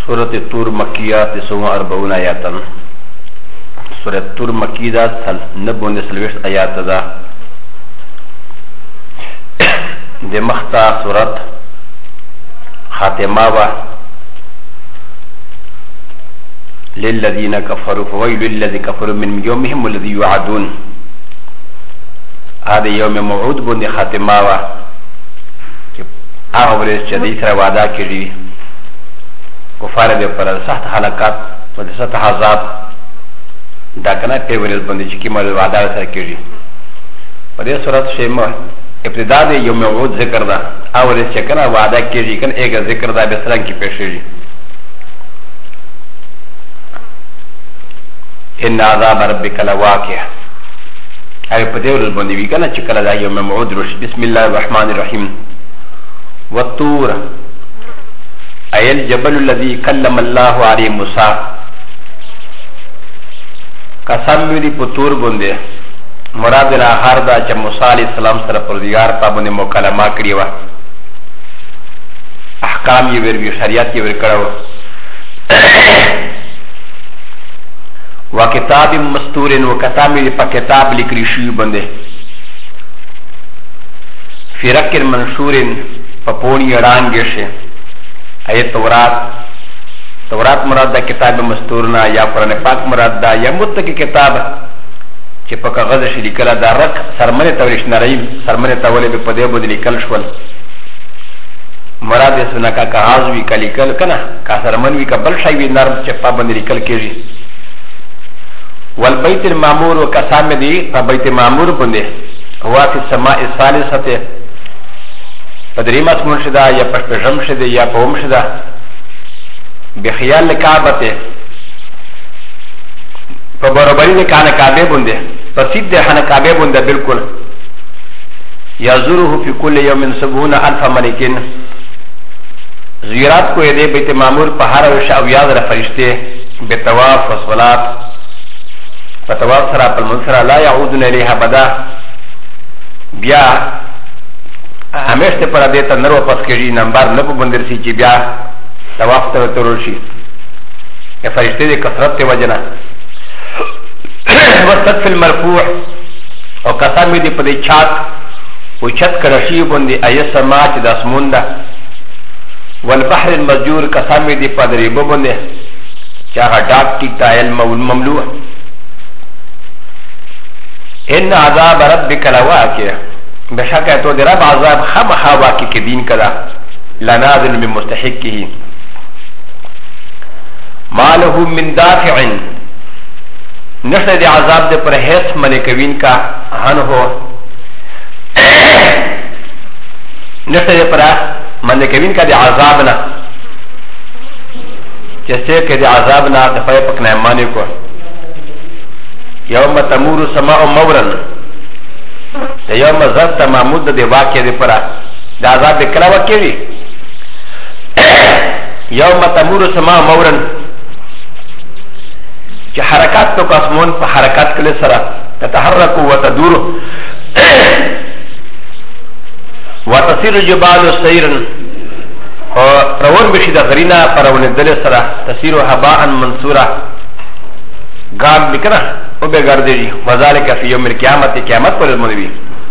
سورة الطور مكيات سوى 40 آياتا. سورة الطور مكيات نبون سلوش آيات دا دي مختا سورة خاتمة للذين كفروا فويل للذين كفروا من يومهم الذي يوعدون. هذا يوم موعود بند خاتمة اغبرز چدی سره وعده کړی کفار دې پر سخت حالات او د سخت عذاب دا کنه په ورځ باندې چې کیمه وعده سره کړی. په دې صورت شیمه ابتدا د یوم موعود ذکر دا او ورځ چې کنه وعده کړی کنه ایک ذکر دا به سره کې پېښېږي. ان عذاب ربک لواقع ای په دې ورځ باندې وی کنه چې کله دا یوم موعود راشي. بسم الله الرحمن الرحیم. والطور أي الجبل الذي كلم الله عليه موسى. قسم دي پتور بنده مراد الاخر دا چې موسی علیہ السلام سره پروردگار په باندې مکالمه کړی و، احکام یې وروي، شریعت یې ورکړو. وکتاب مستور و کتاب دې په کتاب لیکل شوی بنده فرق منشور پپونی رانگی شه. ای تورات مراد دا کتاب مستورنا یا قرآن پاک مراد دا یا متکی کتاب چه پا کاغذ شی لیکل دا رک سرمن تولیش نرائیم سرمن تولی بی پده بود لیکل شول. مراد سنا کا کاغذ وی کا لیکل کنا کا سرمن وی کا بل شای وی نرم چه پا بند لیکل کیجی. والبیت المامور و کسام دی پا بیت مامور بنده هوا فی السماء الثالثه پدریم اسمون شده یا پشپشم شده یا پوم شده بخیال کعبته پا برابری ده کان کعبه بنده پسید ده خان کعبه بنده بلکل یزوره فی کل یوم 70,000 ملکین. زیارات کو ده بیت معمور پا هر وش او یاد را فرشته بتواف و صلات فتواف سرا پل منصرا لا یعودن الیها بدا بیا همیشه پر دیتا نرو پس کری نمبر نبو بندر سی چی بیا تواف تا ترول شی یا فرشته دی کسرت تی وجنا. وسط فی المرفوع او قسمی دی پدی چاک و چت کرشی بندی ایس سما چی دا اسمون دا. والبحر المسجور قسمی دی پدری بو بندی چاہا ڈاک ٹیک تا علم والمملوع. ان عذاب ربک لواقع بشک تو در رب عذاب خم خواکی که دین کدا لنازل من مستحقه ما له من دافع نشد دی عذاب دی پر حیث ملکوین کا ہن ہو نشد دی پر ملکوین کا دی عذابنا جیسے کہ دی عذابنا دفعی پکنا امانی کو یوم تمور سماء مورن د یوم ضرب تمامود د واقع دی پرا د عذاب کلا واقع وی یوم تمور سما مورن چې حرکات تو قسمون په حرکات کله سره تتحرك وتدور وتصير الجبال سيرا او روان بشي د غرینا پرونه دل سره تصير هباء منصورا غام بکره او به ګرځي وذالک فی یوم القیامت قیامت پر المنوی.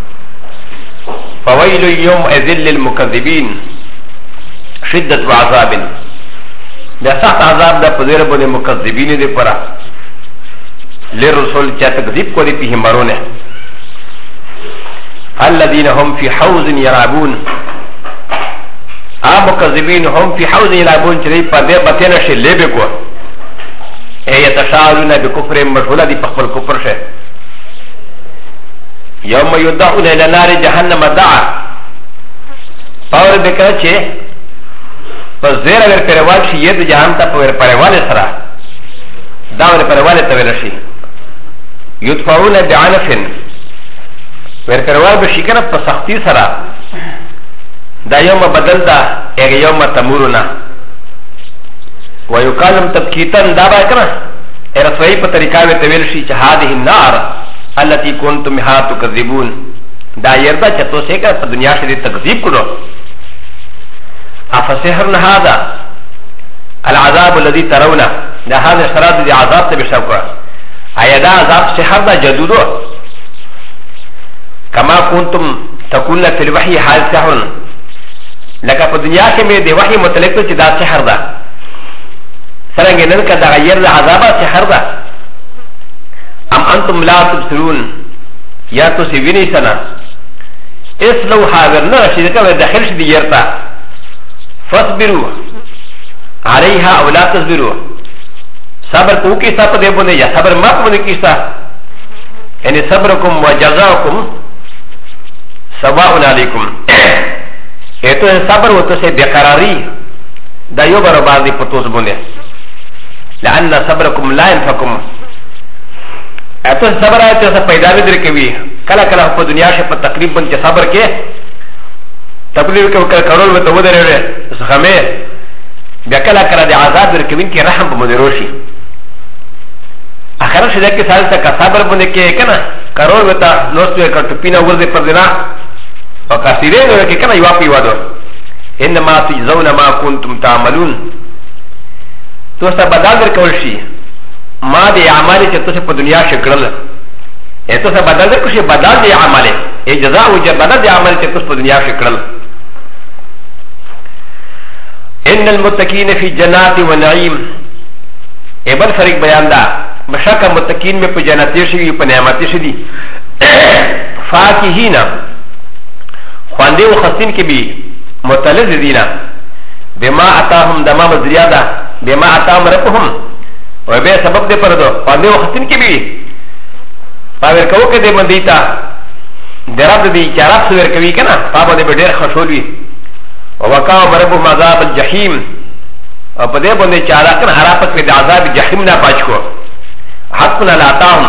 فویل یوم اذل للمکذبین شدت وعذاب دا سخت عذاب دا پذیر بوده مکذبین دی پرا لرسول چا تکذیب کو دی پیه مرونه. الذین هم فی حوز یلعبون مکذبین هم فی حوز یلعبون چه دی پا دی بطینش لیبه کو يتشاءلون بكفر مشغوله دي بخبل كفر شه. يوم يدعون الى نار جهنم دعا پاور بکره چه پس زیر ور پروال شي ید جهنم تا پور پروال سرا دا ور پروال ته ور شي. يدفعون بعنف ور پروال بشي کنه په سختی سرا دا يوم بدل دا يوم تمورنا ويقالم تبكيتا دابا كنا رسوي بطريقه وتويلشي هذه النار التي كنتم بها تكذبون دا يردا چتو سيكا په دنیا شدي تکذیب کړو. افسحر هذا العذاب الذي ترون ده هذا شرط دي عذاب تبشكوا ايا ده عذاب سحر ده جدودو كما كنتم تقولون في الوحي حال سحر لك في الدنيا كمي دي وحي متلقوا چه ده سحر ده سرنگ ننکا ده غیر ده عذابا سحر ده ام انتم لا تبصرون یا تو سوینی سنا اسلو حاضر نرشدکا و داخل شدی یرتا فاصبروا عليها او لا تصبروا صبر کو کیسا پا دے بنے یا صبر ما پا بنے کیسا یعنی صبرکم و جزاکم سواء علیکم ایتو صبر و تو سے بیقراری دا یو برابر دی پتوز بنے لأن صبركم لا ينفعكم ایتو صبر آئے تو پیدا بھی در کبھی کلا کلا پا دنیا سے پا تقریب بن کے صبر کے تقریب کے کرول میں تو وہ در رہے سخمے بیا کلا کلا دی عذاب در کبھی کی رحم پا مدروشی آخرت شدہ کی سال تک صبر بنے کے کنا کرول میں تا نوستو ہے کر ٹپینا ورد پر دینا اور کاسیرین ہوئے کہ کنا یواپی وادو انما تجزون ما کنتم تعملون تو سا بدل در کول شي ما دی اعمالی چه تو سا پا دنیا شکرل تو سا بدل در کشی بدل دی اعمالی جزا و بدل دی اعمالی چه تو سا پا دنیا شکرل ان المتقین فی جنات و نعیم ایبل فرق بیان دا بشاکا متقین میں پا جناتی شدی پا نعمتی شدی فاکہینا خواندے و خستین کی بھی متلذ دینا بما اتاهم دما مزریادا بما اتاهم ربهم و بے سبب دے پردو خواندے و خستین کی بھی پاور کهو که دے مندیتا درب دی چاراب سویر کوي کنا پابا دے بدیر خشولوی ووقاو مربو عذاب الجحیم و پا دے بندے چارا کنا حراپت میں عذاب جحیم نا پاچ کو حقنا لاتاهم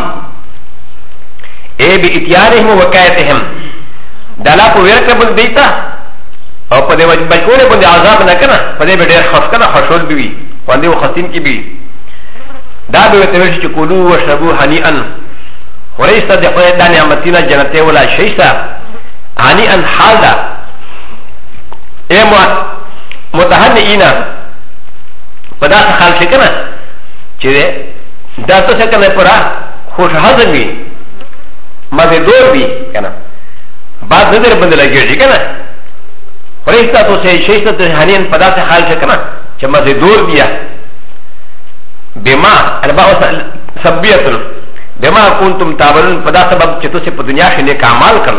اے بی اتیارهم و وقایتهم دالا پو ویر کربل دیتا او پا دے بچکونے بندے عذاب نا کنا پا دے بدیر خش کنا خشول بیوی واندے و خستین کی بی دا بیوی تورشی چکولو و شربو حنیئن ورئیستا دے خواهی دا نعمتینا جنتے ولا شیستا حنیئن حال دا اے متحنئینا پا دا سخال شکنا چی دے دا تو سکنا پرا خوش حضر بی مزے دور بی کنا بعد نظر بند لگیر جی کنا ورئیستا تو سے شیستا تو حنیئن پا دا سخال شکنا چی مزے دور بیا بما الباو سبیتن بما كنتم تعملون فدا سبب چتو سے دنیا سے نیک اعمال کرنا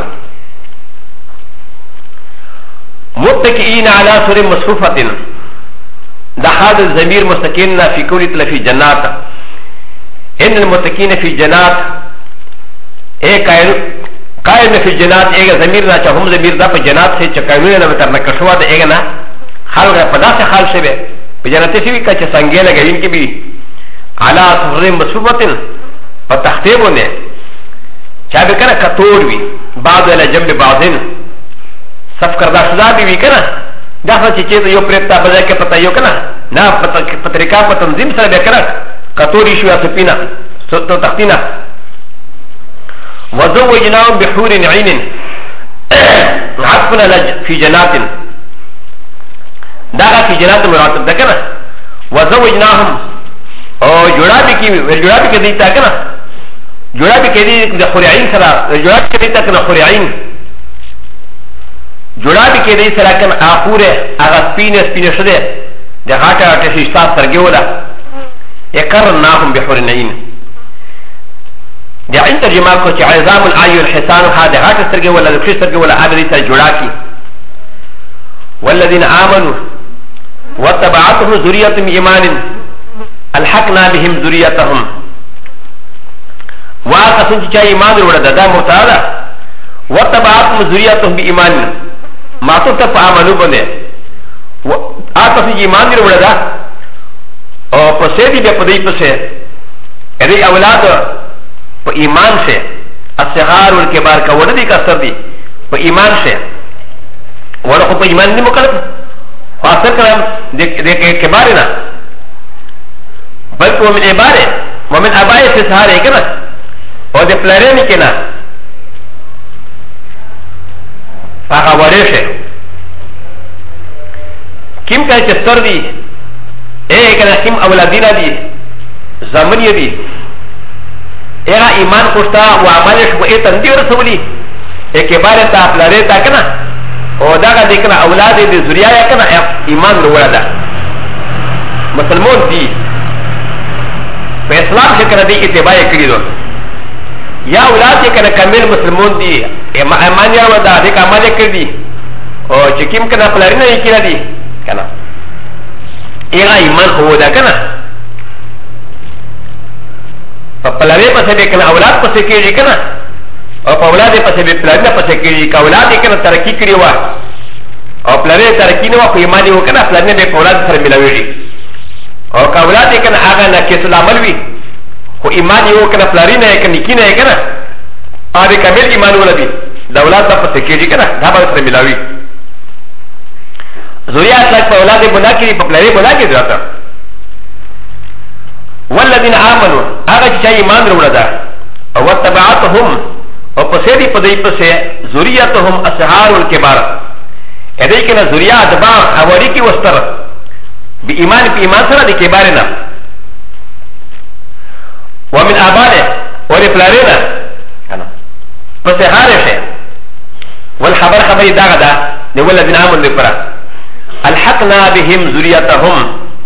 متكئين على سور مصفوفة ده هذا الضمير مستقيم في كل في جنات ان المتكئين في جنات اي قائم في جنات اي ضمير نا چهم ضمير ده په جنات سے چکاوی نه تر نه کښوا ده اي نه حال پدا سے حال سے به جنات سے بھی کچ سنگے لګین کی بھی على سور مصفوفة فتختیبو نه چا به کنه کتور وی بعض الى جنب بعضین صف کرده شده بی کنه داخل چی چیز یو پریتا بزای که پتا یو کنه نا پترکا پا تنظیم سر بی کنه کتوری شو یا سپینا تو تختینا وزوجناهم بحور عین عطفنا فی جنات داغا فی جنات مراتب ده کنه وزوجناهم او جوڑا بی که دیتا کنه جوڑا بھی کہہ دی خریعین سرا جوڑا بھی کہہ دیتا کنا خریعین جوڑا بھی کہہ دی سرا کن آخور آغا سپین شده ده غاٹا غاٹا شیشتا سرگی ولا اکرناهم بحورنعین ده عین ترجمہ کو چی عظام العی والحسان ها ده غاٹا سرگی ولا دکشی سرگی ولا آبی دیتا جوڑا کی والذین آمنوا واتبعتهم ذریت من ایمان الحقنا بهم ذریتهم وآقسم چا ایمان روڑا دا مبتدا واتبعتهم ذریتهم بایمان معطوف تا آمنو بندے آقسم چا ایمان روڑا دا اور پسے دی بے پدی پسے ادھے اولاد پا ایمان سے الصغار والکبار کا وردی کا اثر دی پا ایمان سے ورخو پا ایمان نہیں مکلف خاصر کرم دیکھ کبارے نا بلکہ ومن عبارے ومن عبائے سے سہارے کنا او د پلارینی کنا هغه وړې شه کیم کای چې ستر دی اے کنا کم اولادینا دی زمنی دی اغا ایمان کشتا و عملش و ایتن دی رسولی اکبار تا پلاره تا کنا او داگا دی کنا اولاد دی زریعه کنا ایمان رو ورده مسلمون دی په اسلام کې کنه دی اتباع کړی دو یا اولاد کې کنه کامل مسلمون دي ایمان یا ودا دې کمال کړی دي او چې کوم کنه پلارینه یې کړی دي کنه ایغه ایمان هو دا کنه په پلارې پسې دې کنه اولاد پسې کېږي کنه او په اولاد پسې دې پلارینه پسې کېږي که اولاد کنه ترقی کړی و او پلارې ترقی نه و خو ایمان یې وکنه پلارینه به په اولاد سره ملاويږي او که اولاد یې کنه هغه ناقص العمل وي خو ایمان یې وکنه پلارینه یې کنه نیکینه یې کنه هغه کامل ایمان ولدي د اولاد په پسې کېږي کنه دا به سره ملاوي زوریات لک په اولاد بنا کړي په پلارې بنا کړي ځاته والذین آمنوا هغه چې ایمان وروړه ده او وتبعتهم او پسې دی په دې پسې ذریاتهم اصحاب الكبار اې دې کنه ذریات با اوري کې وستر بإيمان في إيمان سره د کبارنا ومن آبائه ولفلارنا أنا پس هارشه والخبر خبري داغا دا نولا الذين آمنوا لفرا الحقنا بهم ذريتهم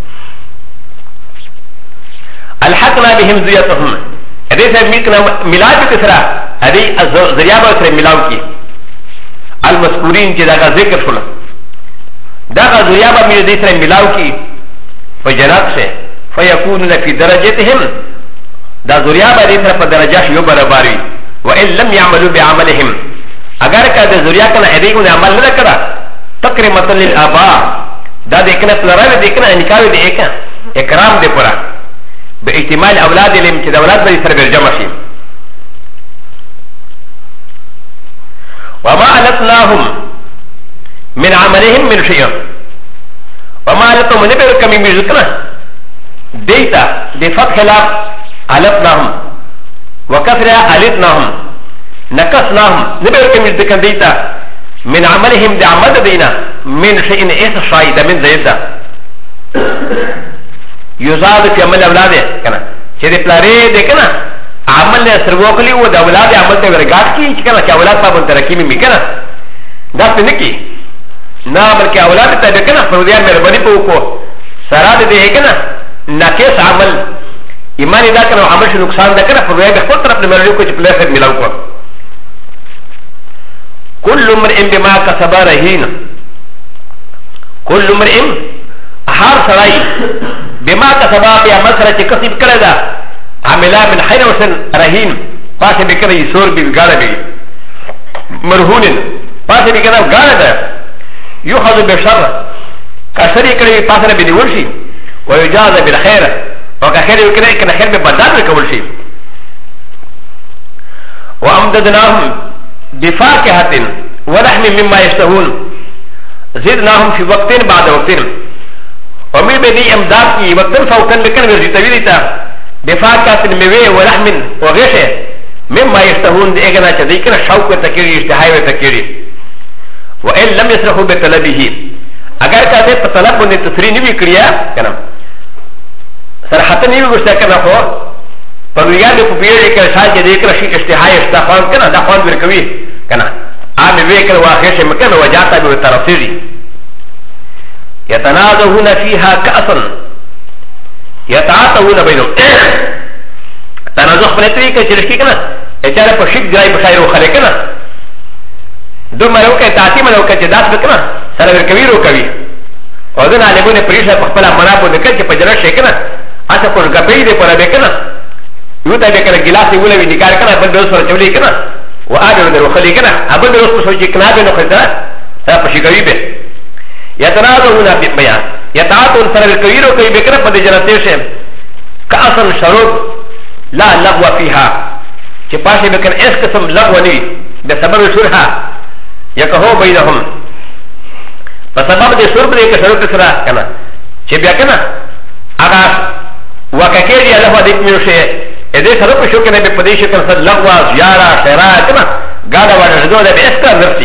الحقنا بهم ذريتهم هذه سيكون ملاك كسرا هذه ذريابه سر ملاوكي المذكورين جداغا ذكر شلا داغا ذريابه من ذي سر ملاوكي فجنات سے فيكونون في درجتهم دا ذريابه ذي سر فدرجات يبرباري وإن لم يعملوا بعملهم اگر کا دا ذريابه كان اديكم عمل نہ کرا تکرمۃ للآباء دا دیکھنا پلرا دیکھنا انکار دیکھنا اکرام دے پورا باحتمال اولاد لم چې د اولاد به سره برجمع شي وما علتناهم من عملهم من شيء وما علتهم من بر کمی مزکنا دیتا بفتح لا علتناهم وكسر علتناهم نقصناهم نبر کمی ذکر دیتا من عملهم د عمل دینا من شيء اس شاید من زیدا يزاد في عمل اولاده كنا چه پلاره ده كنا عمل سروکلی و د اولاد عمل ته ورګات کی كنا چې اولاد په ترقی می كنا دا څه نکی نه بلکې اولاد ته ده كنا فرودیا مهرباني په کو سره ده كنا ناقص عمل ایمان دا كنا عمل شو نقصان ده كنا فرودیا په خپل طرف نه ملو کو چې پلاره ملاو کو كل امرئ بما كسب رهين كل امرئ هر سړی بما كسبا بیا مسره چې کسب کړی دا عاملا من خیر وسن رهین پاسه به کړی سور به ګاړه به مرهون پاسه به کړه ګاړه ده یوخذ بشر کسری کړی پاسه به دی ورشي او اجازه بالخير او که خیر وکړي کنه خیر به بدل وکول شي وامددناهم بفاكهه ولحم مما يشتهون زدناهم في وقت بعد وقت ومي بدي امداد کی وقتن فوقن لکن ورزی تویدیتا بفاکات میوه و لحم و غشه مما یشتهون دی اگنا چا دیکن شوق و تکیری اشتحای و تکیری و این لم یسرخو بطلبیه اگر کاتے پا طلب بندی تصریح نوی کریا کنم سرحتا نوی گوشتا کنا خو پا نویان دی پپیری کن شاید جا دیکن اشتحای اشتخوان کنا دا خوان برکوی کنا آمی ویکن و آخیش مکن و جاتا بی طرفیری يتنازعون فيها كأسا يتعاطون بينهم تنازع بنتري كشركي كنا اشاره بشيك جاي بخير وخلقنا دو مروكه تعتيم لو كجدات بكنا سره الكبير وكبير وذن علمون بريشه بخبل منابو نكل كجرا شيكنا اسا كور غبي دي پر بكنا يوتا بكنا گلاس ولا وي نكار كنا بل دوس ور چولي كنا واجر در وخلقنا ابل دوس سوچي كنا بنو خدا سره بشيغوي به يتنازعون بيان يتعاطون سر الكبير وكي بكرة قد جنتيشن كأصل شروط لا لغو فيها چه پاشي بكن اس قسم لغو نوي بسبب شرها يكهو بينهم بسبب دي شرب دي كشروط سرا كنا چه بيا كنا اغا وكاكيري لغو ديك منوشه ادي شروط شو كنا بپديش كنا سر لغو زيارة شراء كنا غادا وانا ردو ده باسكار نفسي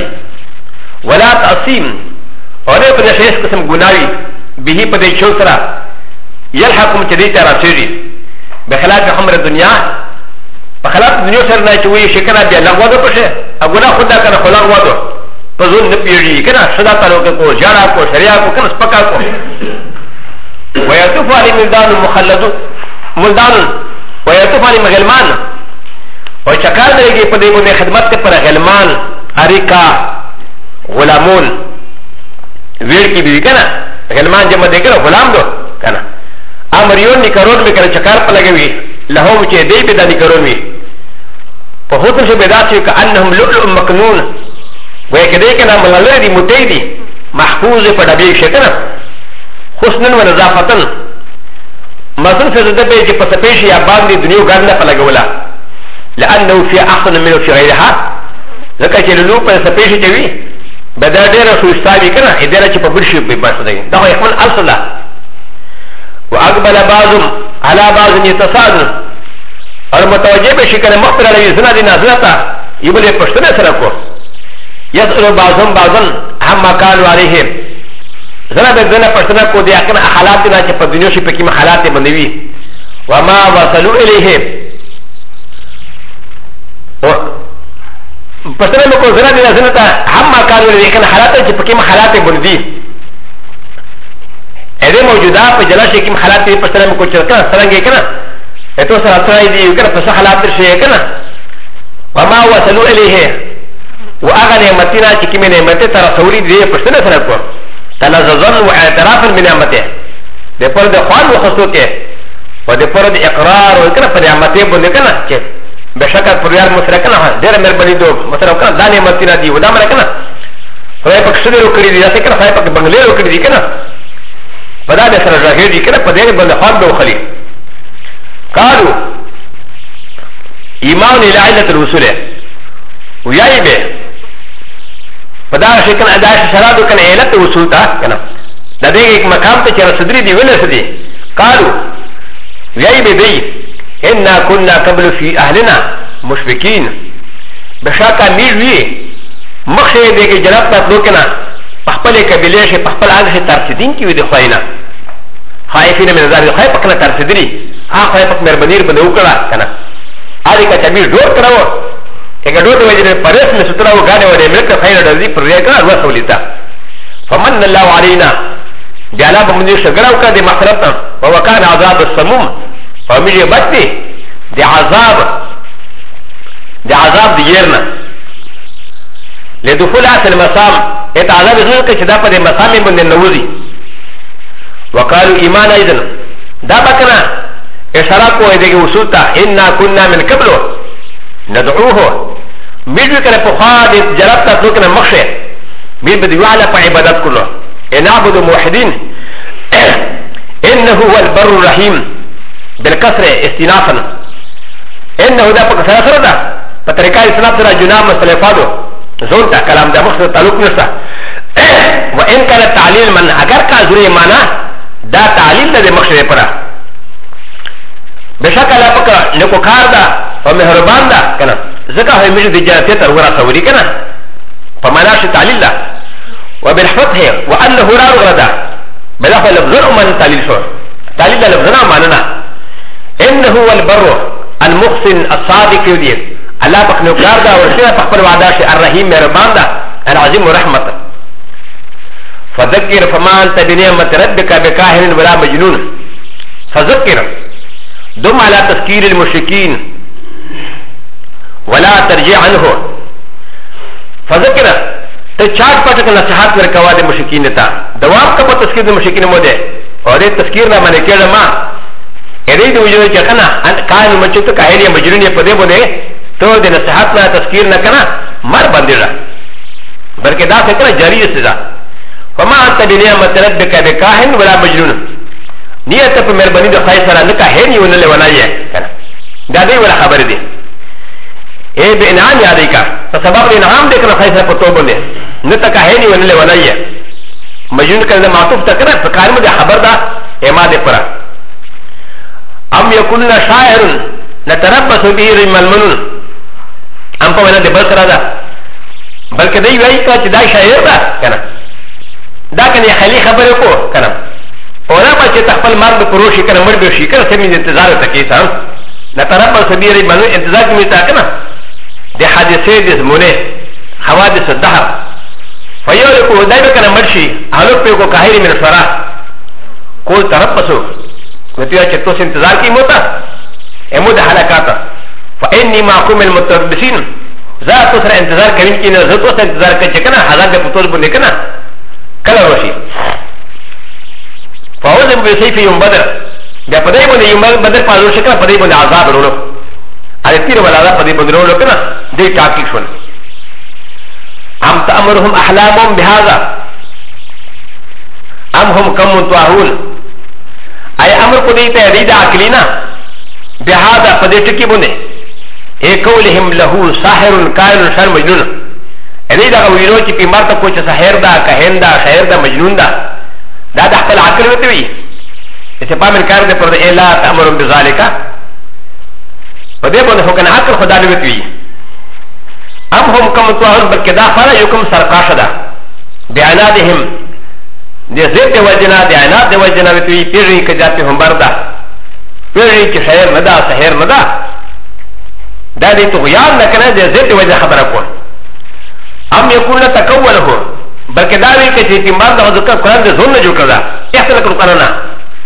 ولا تأصيم اور یہ پدے شیش قسم گناوی بھی پدے شو سرا يلحقكم تديت راسيري بخلاف حمر الدنيا بخلاف الدنيا سرنا شوي شكنا بيلا وادو بشه أقولا خدا كنا خلا وادو فزون نبيري كنا شدا تلوك كو جارا كو شريعة كو كنا سبكا كو ويطوف علي ملدان ملدان ويطوف علي مغلمان وشكال نريجي پدي بني خدمت پر غلمان أريكا غلامون وير کی بھی کنا غلمان جمع دے کنا غلام دو کنا امریون نکرون میں کنا چکار پر لگے ہوئی لہو چے دے بدا نکرون ہوئی فہوتن سے بدا چے کہ انہم لؤلؤ مکنون وہ کہ دے کنا ملالر دی مٹی دی محفوظ پر ڈبی شکنا حسنن و نظافتن مزن سے زدہ بے جی پسپیش یا باندی دنیو گرنا پر لگے ولا لأنه في أحسن منه في غيرها ذكا چه للو پر سپیش چوی بدر دیر سوستاوی کنا ادیر چه پا برشی بباشو دگی دا خو اخمن اصلا و اقبل بعضم على بعض يتصادن اور متوجه بشی کنا مقبل علیوی زنا دی نازلتا یبلی پشتن سرکو یسئلو بعضم بعضن هم مکانو علیهم زنا بے زنا پشتن کو دیا کنا حالات دینا چه پا دنیوشی پکیم حالات بندوی وما وصلو الیهم پسنه مکو زنا دی زنا تا هم مکانو لیکن حالات چه پکیم حالات بندی ایده موجوده پا جلاشی کم حالات دی پسنه مکو چرکنا سرنگی کنا اتو سر اطرائی دی کنا پس حالات در شیئے کنا وما وصلو الیه و آغا نعمتینا چه کمی نعمتی ترسولی دی پسنه سرکو تلززن و اعترافا بنعمتی دی پر دی خوان و خصو که و دی پر دی اقرار و کنا پا نعمتی بندی کنا چه بشكل فريار مسركنا دير مربلي دو مسركنا داني مرتنا دي ودا مركنا فاي پک سدرو کړی دي ځکه فاي پک بنگليرو کړی دي کنه پدا به سره راغی دي کنه پدې بل خان دو خلی قالو ایمان الى عله الرسول وياي به پدا شکن اداش شرادو کنه علت وصول تا کنه د دې یک مقام ته چر صدري دي ولې سدي قالو وياي به دی إنا كنا قبل في أهلنا مشفقين بشاكا ميروي مخشي ديكي جناب تطلوكنا پخپل قبیلے سے پخپل آگے سے ترسدین کی ودی خواهینا خائفین من ذاری خواهی پکنا ترسدری خواهی پک مربنیر بندو کرا کنا آدھی کا چمیر دور کراو ایک دور دو وجہ پریس میں ستراو گانے ودی ملک خیر رضی پر ریا کرا روا سولیتا فمن اللہ علینا بیالا بمندی شگراو کا دی مخرطا ووکان عذاب السموم ومجھے بچتے دی عذاب دیرنا لدخول اصل مسام ایت عذاب ازنو که چدا پا دی مسامی بندن نوزی وقالو ایمان ایزن دا بکنا اشارات کو ایدگی وصولتا انا کننا من قبلو ندعوهو میجوی کنا پخوا دی جراب تا سوکنا مخشه میر بدیوالا پا عبادت کلو انعبدو موحدین انه هو البر الرحیم بالكسر استنافا انه دا بكسر سردا بطريقه استناف سرا جناب مستلفادو زونتا كلام دا مخصوص تعلق نشتا وان كان تعليل من اگر کا ضروری معنی دا تعليل دا مخصوص پرا بشکل پکا نکوکار دا و مهربان دا کنا زکا ہے مجھے دی جانتے تر ورا سوری کنا فمعناش تعليل دا وبالفتح وانه را غردا بلا لفظ من تعليل شو تعليل دا لفظنا معننا إنه هو البر المحسن الصادق يدير الله بقنو كار دا ورسينا فقبل وعداش الرحيم مهربان دا العظيم ورحمة فذكر فما أنت بنعمة ربك بكاهن ولا مجنون فذكر دم على تذكير المشركين ولا ترجع عنه فذكر تشاك پتك نصحات ورکوا دے مشرکین تا دوام کا تذکیر دے مشرکین مو دے اور دے تذکیر نہ منے کڑا ما ایدی دو وجود چکنا کائن مچتو کائری مجرون یہ پدے بودے تو دے نصحات نہ تذکیر نہ کنا مر بندرا بلکہ دا فکر جاری سزا فما انت بنعمت ربك بكاهن ولا مجنون نیت پر مہربانی دو خیر سره نکا ہے نہیں ونلے ونائے کنا دا دی ولا خبر دی اے بے انعام یادی کا سبب انعام دے کنا خیر سره پتو بندے نتا کا ہے نہیں ونلے ونائے مجنون کرنے معطوف تکنا فکار میں خبر دا ایما دے پرا ام يكون شاعر نتربص به رجم المنون ام په وینا د بل سره ده بلکې دی وایي چې دا شاعر ده کنه دا کنه خلی خبره کو کنه اولا با چه تخپل مرد پروشی کنه مر بشی کنه سمین انتظار تکیسا نتربا سبیری منو انتظار کمیتا کنه ده حادثه ده زمونه حوادث الدهر فیولکو دایبه کنه مرشی حلوک پیکو کهیری من شورا کول تربسو نتیجه چه توس انتظار کی موتا امو ده حلقاتا فإنی معقوم المتربسین ذات سر انتظار کرین کی نه زتو سر انتظار کچ کنه حالات به پتول بونه کنه کله وشي فاوزم بسيف يوم بدر بیا پدای بونه یوم بدر پازو شکل پدای بونه عذاب ورولو اره تیر ولا عذاب پدای بونه ورولو کنه دې ټاکی شول ام تامرهم احلامهم بهذا ام هم كم طاهون اي امر کو دې ته دې عقلینا بهذا پدای ټکی بونه اے قولهم له ساحر کائن شر مجنون ادې دا ویلو چې پیمار ته کوچ ساحر دا کهن دا شاعر دا مجنون دا دا د خپل عقل وته وي چې په من کار دې پر دې الا تامر بذالک په دې باندې هو کنه عقل خدا دې وته وي ام هم کم طاهون بلکې دا فلا یکم سرقاش ده بیاناتهم دې زیت وجنا دې عناد دې وجنا وته وي پیری کې جاته هم بردا پیری کې شاعر نه دا ساحر نه دا دا دې تو یاد نه کنه دې زیت وجه خبره کو ام یکون تکوله بلکې دا وی چې پیمبار د ذکر قرآن د زون نه جوړ کړه اختلاف القرآن نه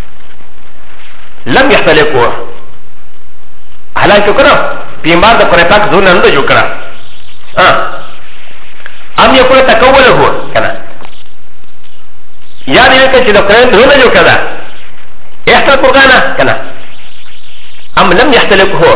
لم يختلفوا حالانکه کړه پیمبار د قرآن پاک زون نه جوړ کړه ام یکون تکوله کنه یا دې چې د قرآن زون نه جوړ کړه اختلاف القرآن کنه ام لم يختلفوا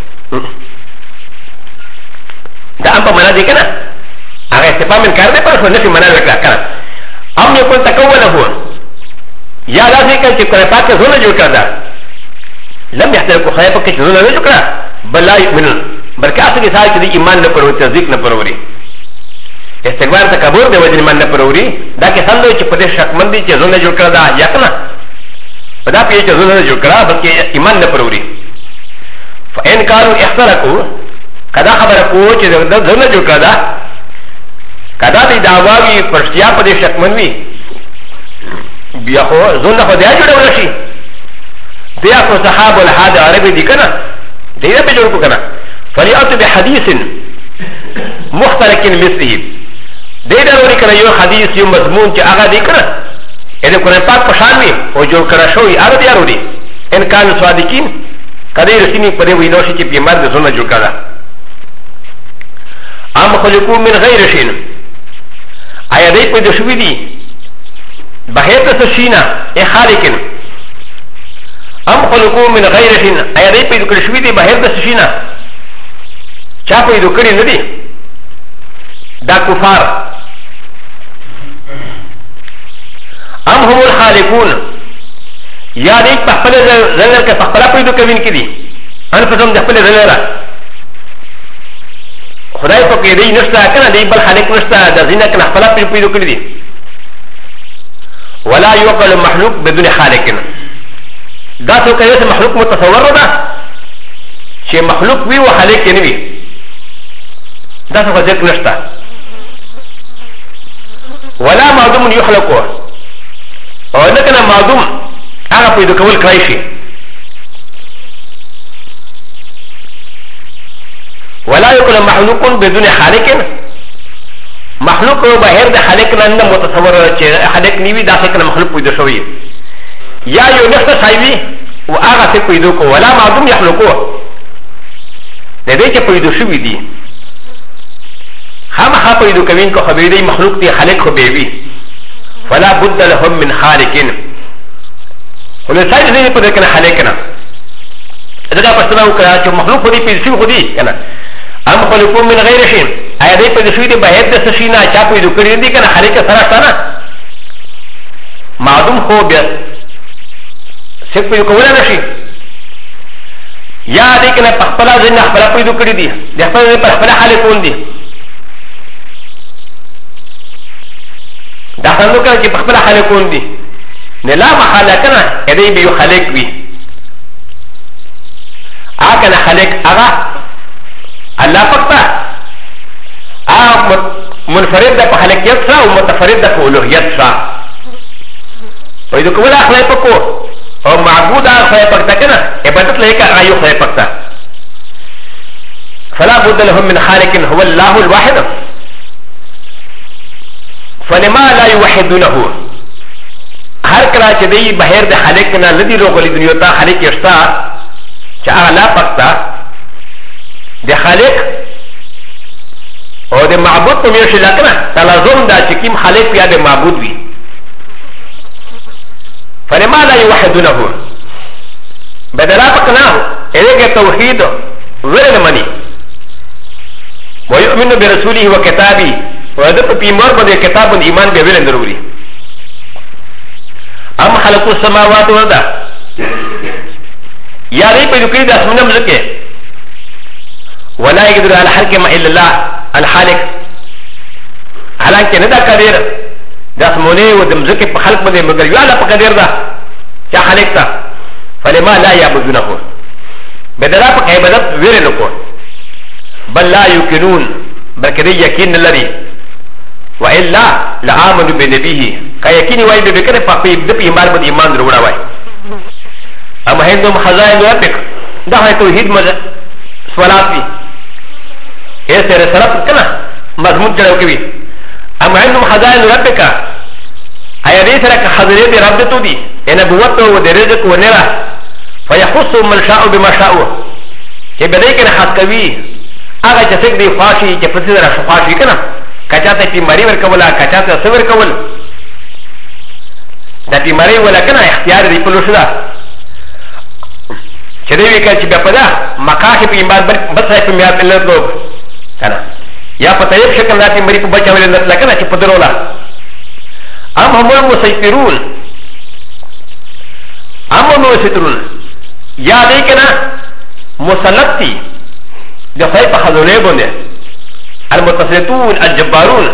دا ام په معنا دي کنه هغه استفهام من کار دی پر خو نفي معنا وکړه کنه ام یکون تکوله یا لازم چې قرآن پاک زونه جوړ کړه لم يحترق خیر پاک چې زونه جوړ کړه بل لا یؤمنون بلکې اصل کې سال چې ایمان نه پروري تصدیق نه پروري استغفار تکبر دی وجه ایمان نه پروري دا کې سم دی چې په دې شک مندي چې زونه جوړ کړه دا یا کنه په دا پیښه چې زونه جوړ کړه بلکې ایمان نه پروري فإن كانوا اخترقوا کدا خبره کو چې زونه جوړ کړه کدا دی دعواوی پرشتیا په دې شک منوي بیا خو زونه خو دی جوړول شي بیا خو صحاب الحاد عربي دي کنه دی به جوړ کو کنه فریات بحدیث مختلق مثله دی دا وري کنه یو حدیث یو مضمون چې هغه دی کنه اې قرآن پاک په شان وي او جوړ کړه شوی هغه دی وري ان کان صادقین کدی رسمي په دې وینو شي چې بیمار د زونه جوړ کړه ام خلقو من غیر شین آیا دی پیدا شوی دی بغیر د سشینا ای خالقین ام خلقو من غیر شین آیا دی پیدا کړی شوی دی بغیر د سشینا چا پیدا کړی نه دی دا کفار ام هم الخالقون یا دی په خپل ځل کې په خپل پیدا کوین کې دي ان په کوم د خپل ځل خدای په کې دی نشته کنه دی بل خالق نشته د زینه کنه خپل پیدا کړی دی ولا يقبل مخلوق بدون خالق دا څه کوي چې مخلوق متصور ده چې مخلوق وي او خالق نه وي دا څه ځکه نشته ولا معدوم يخلق او نه کنه معدوم هغه پیدا کول کوي شي ولا يكون مخلوق بدون خالق مخلوق بغیر د خالق نه متصور چې خالق نیوي دا څنګه مخلوق پیدا شوی یا یو نفس سایوي او هغه څه پیدا کو ولا معدوم يخلقو د دې چې پیدا شوی دی خامخا پیدا کوین کو خبرې مخلوق دی خالق خو به وي فلا بد لهم من خالق ولسای دې په دې کې خالق نه دا پښتنه وکړه چې مخلوق دی پیدا شوی خو دی کنه ام خلقو من غیر شین آیا دی پیدا شوی دی بغیر د سشینا چا پیدا کړی دی کنه خالق سره ستانه معدوم خو بیا څه پیدا کولای نشي یا دی کنه په خپل ځین خپل پیدا کړی دی د خپل په خپل خالقون دی دا څنګه کوي چې په خپل خالقون دی نه لا محاله کنه دی به یو خالق وي اګه خالق هغه الله فقط منفرد ده په خلقیت سره او متفرد ده په الوهیت سره و يدو كولا خلاي پکو او معبود خلاي پکتا كنا عبادت لئيكا آيو خلاي پکتا فلا بد لهم من خالق هو الله الواحد فلما لا يوحدونه هر کلا چه دی بحیر د خالق نه لدی روغلی دنیا ته خالق یشتا چې هغه لا پکتا د خالق او د معبود په میشه لکنه تلازم دا چې کیم خالق یا د معبود وي فلما لا يوحدونه بدلا پکنا اېګه توحید ورن منی ويؤمن برسوله وكتابه وهذا في مر بده كتاب الايمان بيبل ضروري ام خلقوا السماوات والارض يا ريت بيدكي ده اسمنا ملكه ولا يقدر على خلق ما الا الله الخالق حالانکه نه دا قدر د اسمونه و د مزکه په خلق باندې مگر یاله په قدر ده چې خالق ته فلما لا يعبدونه بدلا په عبادت ویل نو کو بل لا يمكنون بلکې یقین لري والا لامنوا بنبيه كيقين واي بكره فقيب د ایمان باندې ایمان وروړا وای اما هندوم خزائن ربك دا توحید سوالات دي ایسے رسالت کنا مضمون جوړ کوي اما هندوم خزائن ربك اي دې سره که حضرت رب ته دي ان نبوت او د رزق و نرا فيخص من شاء بما شاء چې بده کې خاص کوي هغه چې څنګه دی فاشي چې په دې سره فاشي کنه کچاته پی مری ورکولا کچاته صبر کول د پی مری ولا کنه اختیار دی په لوشدا چې دی وکړي چې په پدا مکاحه په ایمان بس په میات الله لوګ کنه یا په طيب شکل د پی مری په بچاول نه لکنه چې په درولا هم مسيطرون یا دی کنه مسلطي د خای په خزونه باندې المتصلتون الجبارون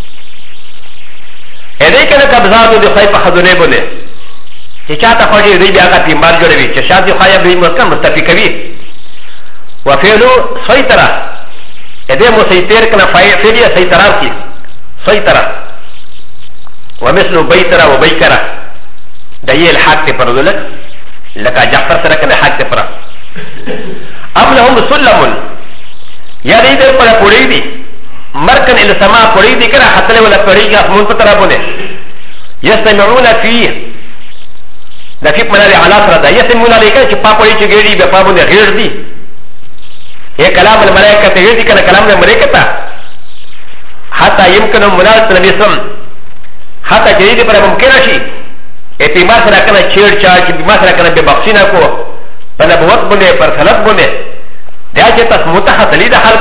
اې کنه قبضات د خای په خزونه باندې چې چاته خوږي دی بیا کا پیمار جوړوي چې شادي خای به مسکن مستفی کوي وفعلوا سيطره اې مسيطر کنه فعلیه سيطرات کی سيطره ومثل بيترا وبيكرا دایل حق ته پردل لکه جعفر سره کنه حق ته پر ام لهم سلم یا دې دې پر پوری دي مرکن ال سما پوری دي کنه حتله ولا پوری کا مون پتر بونه يستمعون فيه د فيك من على سره يسمون عليك چې پا پوری چې ګړي به پا بونه غیر دي یہ کلام الملائکه ته دي کنه کلام الملائکه ته حتى يمكن منازعه النبي حتى جديد پر ممکن شي اعتماد سره کنه چیر چا چې بما سره کنه به بخښنه کو په نبوت باندې پر خلق باندې دا چې تاسو متحدلی د خلق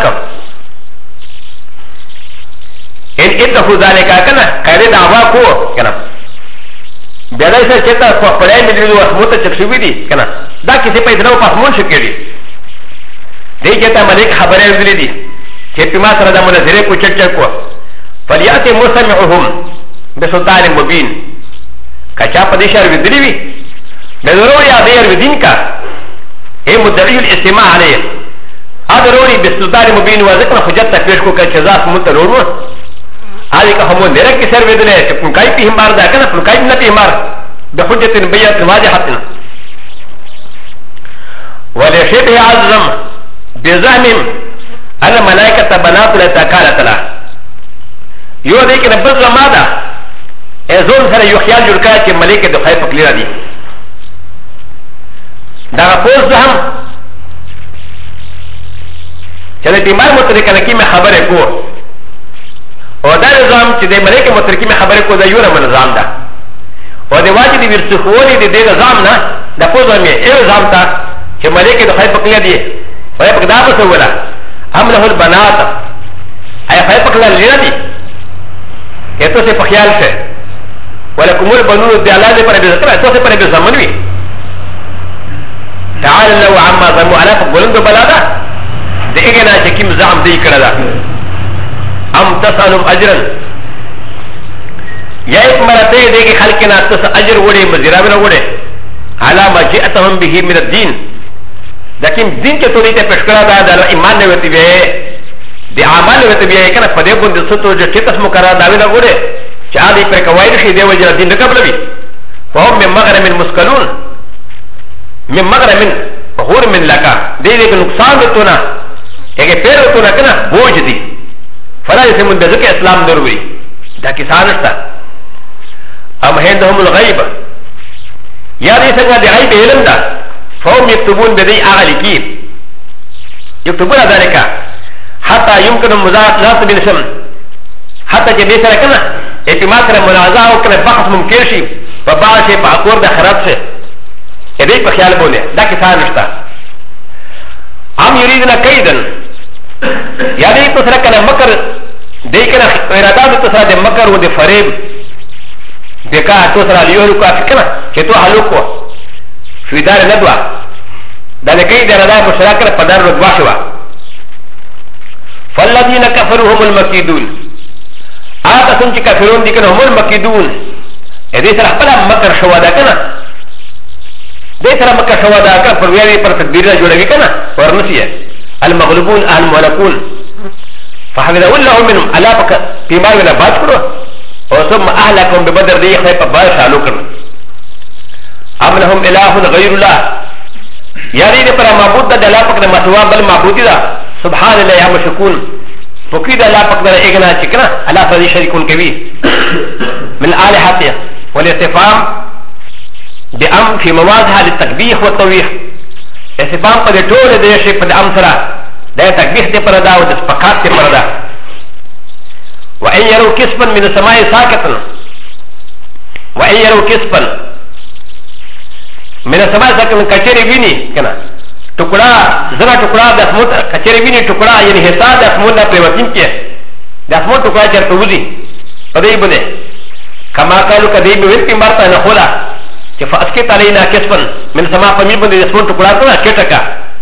ان اتفو ذالک کنه کړه دعوا کو کنه بیا دا چې تاسو په پړای مې دې وخت مت چک شوې دي کنه دا کیسه په درو پاس مون شکې دي دې چې ته ملک خبره ورلې دي چې په ما سره د منځره کو چک کو فلیات مسمعهم بسلطان مبین کچا پدیشار ودلی وی بدرو یا دیر ودین کا اے مدعی الاستماع علیه ادروری بسلطان مبین وذکر حجت تکلیش کو کہ جزاء متلور آلی کا ہمو نرک کی سر ودلے کہ پنکائی پی ہمار دا کنا پنکائی نہ پی ہمار بحجت بیت واضحت ولشبه عظم بزعم ان ملائکه بنات لتکالت له یو دې کې نبذ ماده ازون سره یو خیال جوړ کړه چې ملائکه د خای په کلیرا دي دا پوس ده هم چې د بیمار مترکه لکه مې خبره کو او دا نظام چې د ملائکه مترکه مې خبره کو دا یو نظام ده او د واجب ورڅخولې د دې نظام نه د پوز مې یو نظام ته چې ملائکه د خای په کلیرا دي وای په دا څه ولا هم له البنات اي خای په کلیرا لري دي esto se pagial se wala kumul banu de ala de para bezatra esto se para bezamanwi ta'ala law amma zamu ala faqulun balada de egena jakim zam de ikrada am tasalum ajran ya ek marate de ki khalqina tas ajr wode mazirabna wode ala ma ji'atahum bihi min ad-din lakin din ke tori te peshkara da iman ne wati be د اعمال وته بیا کنه په دې باندې څه ته چې تاسو مقرره دا ویل غوړي چې عادي پر کوي شي دی وجه دین قبل وي وهم من مغرم مسكلون من مغرم غور من لكا دي دي نقصان بتونا اگه پیر بتونا کنا بوج دي فلا يسمون بذلك اسلام ضروري دا کسان اشتا ام هندهم الغيب یا دي سنگا دي غيب علم دا فهم يكتبون بدي اغلي كيب يكتبون ذلك حتى يمكن مزاعت ناس بن سم حتى جب دي سنة کنا اعتماد کنا منازعه وکنا بحث ممکن شي وبعض شيء پاکور دا خراب شي ادي په خیال بوله دا کسان نشتا ام يريدنا كيدا یا دې تو سره کنه مکر دې کنه اراده تو سره د مکر و د فریب دکا تو سره لیو کو کنه چې تو هلوکو فیدار ندوا دا لکې د اراده مشراکه په دار رضوا شوا فالذين كفروا هم المكيدون آتا سن چې کافرون دي کنه هم المكيدون دې سره خپل مکر شوا دا کنه دې سره مکه شوا دا کړ پر ویری پر تدبیر جوړوي کنه ورنسیه المغلوبون الملكون فحمد الله منهم الا بك بما ولا باذكر وثم اهلكم ببدر دي خيب باش علوكم ام لهم اله غير الله يعني دي پر معبود ده لا بك ما سوا بل معبود ده سبحان الله يا مشكون فكيد لا بك ده اغنا چکنا الا فذي شريكون كبير من الالهه والاستفهام بأم في مواضع للتقبيح والطويح استفهام قد طول دي شيء قد أمسرا ده تقبيح دي پردا و دسپقات دي پردا وإن يروا كسبا من السماء ساكتا وإن يروا كسبا من السماء ساكتا كچري بيني كنا ٹکڑا زنا ٹکڑا دسموت کچري بيني ٹکڑا یعنی حصہ دسموت نا پریوتیم کیا دسموت ٹکڑا چرتا وزی پدئی بده کما قالو کدئی بوید پی مرتا نخولا چې فاسکت علینا کسبا من سما فمیر باندې د سپون ټکړه کړه کټکا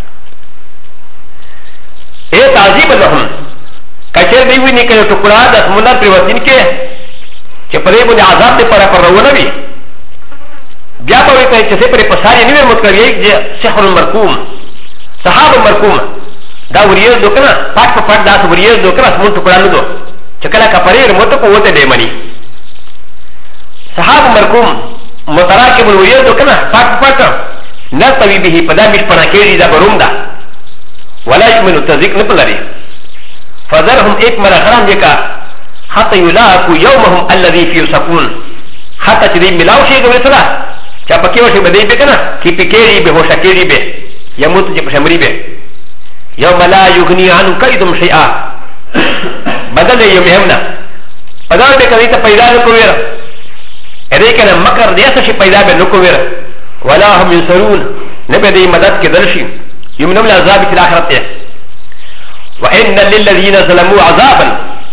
اے تعذيب لهم کچر دی ویني کړه ټکړه د سمونه پریوتین کې چې پرې باندې عذاب دې پر پرونه وي بیا په وی کې چې پرې پساري نیو متکوي چې سحر مرقوم صحاب مرقوم دا وریه دوکنه پټ پټ دا وریه دوکنه سمون ټکړه نه دو چې کله کپرې رموت کو وته دی منی صحاب مرقوم متراكب الويد وكنا فات فاتا نرتوي به فدا مش پناكيري دا بروم دا ولا يؤمن التزيق نبلري فذرهم اكمل خرام بكا حتى يلاقوا يومهم الذي فيه يصفون حتى تدي ملاو شيء قبل سلا چا پکیو شي بدي بكنا كي پكيري به هوشكيري به يموت جي پشمري به يوم لا يغني عنه كيدم شيئا بدل يومهمنا بدل بكذي تپيدا نكوير ادي كان مكر ديسا شي پيدا به نكوير ولا هم ينصرون نبدي مدد كدرشي يمنون العذاب في الاخره وان للذين ظلموا عذابا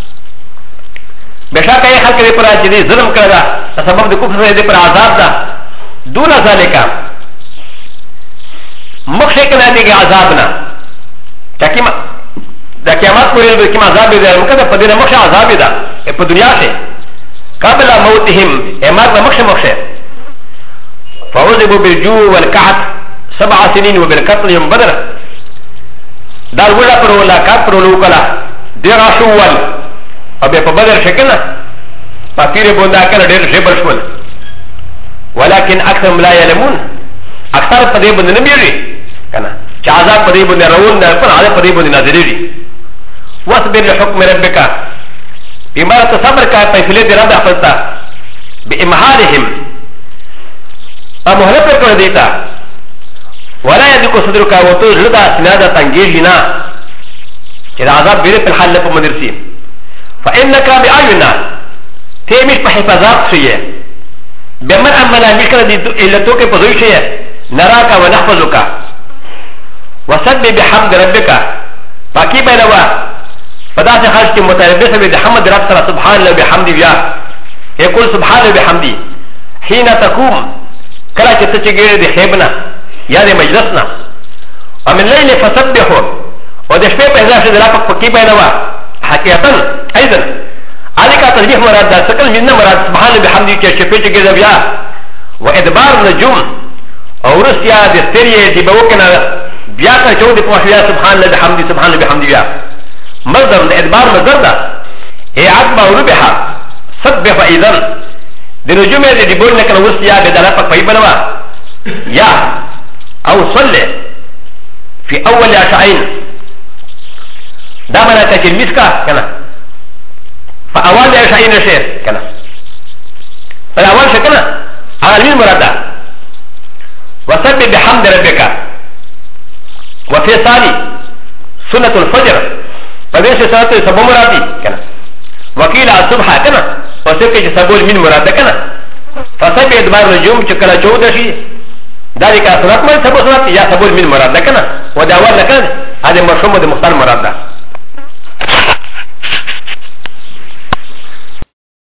بشاك اي خلق دي پر اجدي ظلم كردا سبب دي كفر دي پر عذاب دا دون ذلك مخشكنا دي عذابنا تكيما دا قیامت پورې د کوم عذاب دی مکه په دې مخه عذاب دی په دنیا کې قبل موتهم امر مخشه فوزبوا بالجوع والكعب 7 سنين وبالقتل يوم بدر دار ولا پرولا کا پرولو کلا دیرا شوال ابه په بدر شکنا پاتیر بوندا کله ډېر شبل شول ولكن اكثر لا يعلمون اکثر په دې باندې نه بیري کنه چې عذاب په دې باندې روان نه پر عذاب په دې باندې نازلېږي واصبر لحكم ربك بما تصبر کا فیصله دې رب خپلتا بامهالهم امهله پر کړ دیتا ولا يدك صدرك وتجلد سنادا تنجيجنا چې عذاب بیره په حال په مدرسي فانك باعيننا تيمش په حفاظت شي بمن امنا مشكله دي الا توکه په دوی شي نراك ونحفظك وسبح بحمد ربك باقي بينوا فدا سے خاص کی متعلق ہے بحمد رب تعالی سبحان الله بحمدی بیا یقول سبحان الله بحمدی حين تقوم کلا چې ته چګیره د خیبنا یا د مجلسنا ومن الليل فسبحوا او د شپې په ځای د رب په کې بینوا حقیقتا ايضا عليك تسبيح مراد ده سکل من مراد سبحان الله بحمدی چې شپې چګیره بیا وادبار نجوم او رسیا د ستریه دی به وکنه بیا ته چود په وحیا سبحان الله بحمدی سبحان الله بحمدی بیا مصدر الادبار مصدر ده هي عقبه وربحها سبح ايضا د نجوم د دیبول نه کنه وس یا بدلا پک پای بنوا یا او صلی فی اول عشاءین دا معنی ته چې مسکا کنه فاول عشاءین شعر کنه فاول شکنه عالمین مراده وسبح بحمد ربك وفي ثاني سنة الفجر فبين سنة سبو مرادي كنا وكيل الصبح كنا وسبك سبو من مراد كنا فسبح ادبار النجوم چكلا چودا شي ذلك سنة من سبو سنة يا سبو من مراد كنا وداول كنا هذا مشروم ده مختار مراد